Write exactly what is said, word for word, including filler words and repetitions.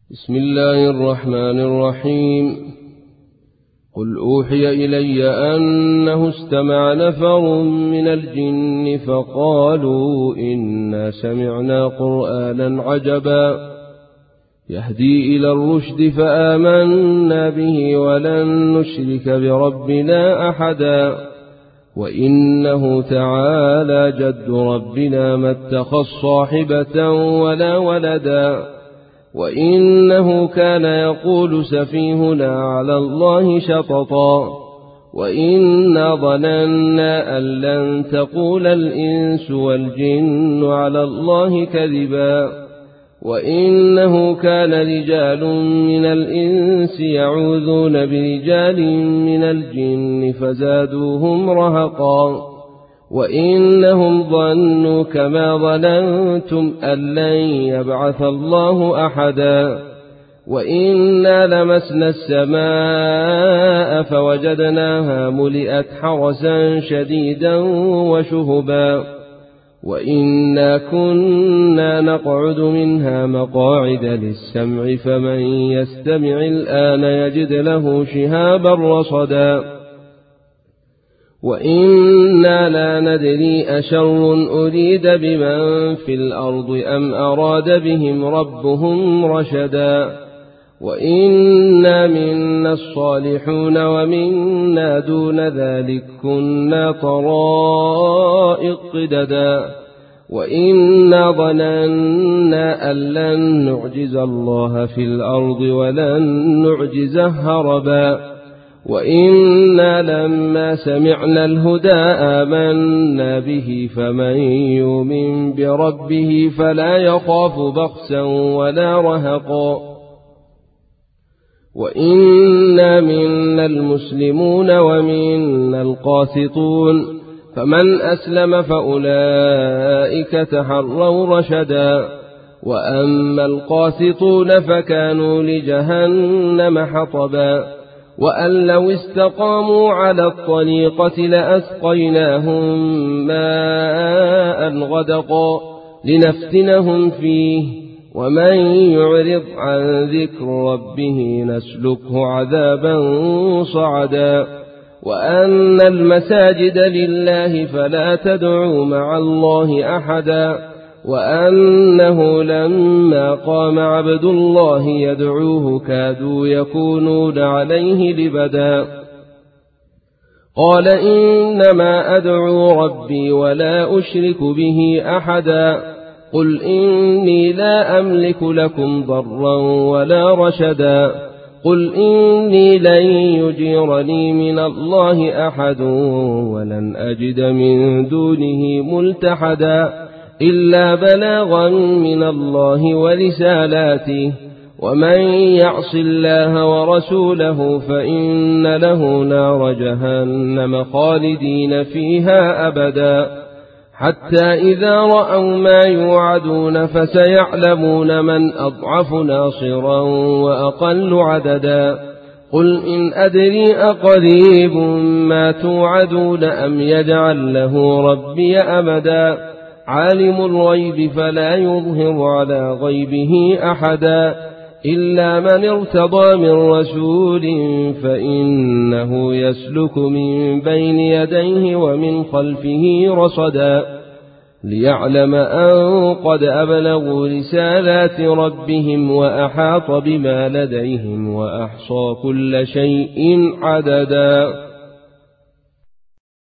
بسم الله الرحمن الرحيم. قل أوحي إلي أنه استمع نفر من الجن فقالوا إنا سمعنا قرآنا عجبا يهدي إلى الرشد فآمنا به ولن نشرك بربنا أحدا وإنه تعالى جد ربنا ما اتخذ صاحبة ولا ولدا وإنه كان يقول سفيهنا على الله شططا وإنا ظننا أن لن تقول الإنس والجن على الله كذبا وإنه كان رجال من الإنس يعوذون برجال من الجن فزادوهم رهقا وإنهم ظنوا كما ظننتم أن لن يبعث الله أحدا وإنا لمسنا السماء فوجدناها ملئت حرسا شديدا وشهبا وإنا كنا نقعد منها مقاعد للسمع فمن يستمع الآن يجد له شهابا رصدا وإنا لا ندري أشر أريد بمن في الأرض أم أراد بهم ربهم رشدا وإنا منا الصالحون ومنا دون ذلك كنا طرائق قددا وإنا ظننا أن لن نعجز الله في الأرض ولن نعجزه هربا وإنا لما سمعنا الهدى آمنا به فمن يؤمن بربه فلا يخاف بخسا ولا رهقا وإنا منا المسلمون ومنا القاسطون فمن أسلم فأولئك تحروا رشدا وأما القاسطون فكانوا لجهنم حطبا وأن لو استقاموا على الطريقة لأسقيناهم ماء غدقا لنفتنهم فيه ومن يعرض عن ذكر ربه نسلكه عذابا صعدا وأن المساجد لله فلا تدعوا مع الله أحدا وأنه لما قام عبد الله يدعوه كادوا يكونون عليه لبدا قال إنما أدعو ربي ولا أشرك به أحدا قل إني لا أملك لكم ضرا ولا رشدا قل إني لن يجيرني من الله أحد ولن أجد من دونه ملتحدا إلا بلاغا من الله ورسالاته ومن يعص الله ورسوله فإن له نار جهنم خالدين فيها أبدا حتى إذا رأوا ما يوعدون فسيعلمون من أضعف ناصرا وأقل عددا قل إن أدري أقريب ما توعدون أم يجعل له ربي أمدا عالم الغيب فلا يظهر على غيبه أحدا إلا من ارتضى من رسول فإنه يسلك من بين يديه ومن خلفه رصدا ليعلم أن قد أبلغوا رسالات ربهم وأحاط بما لديهم وأحصى كل شيء عددا.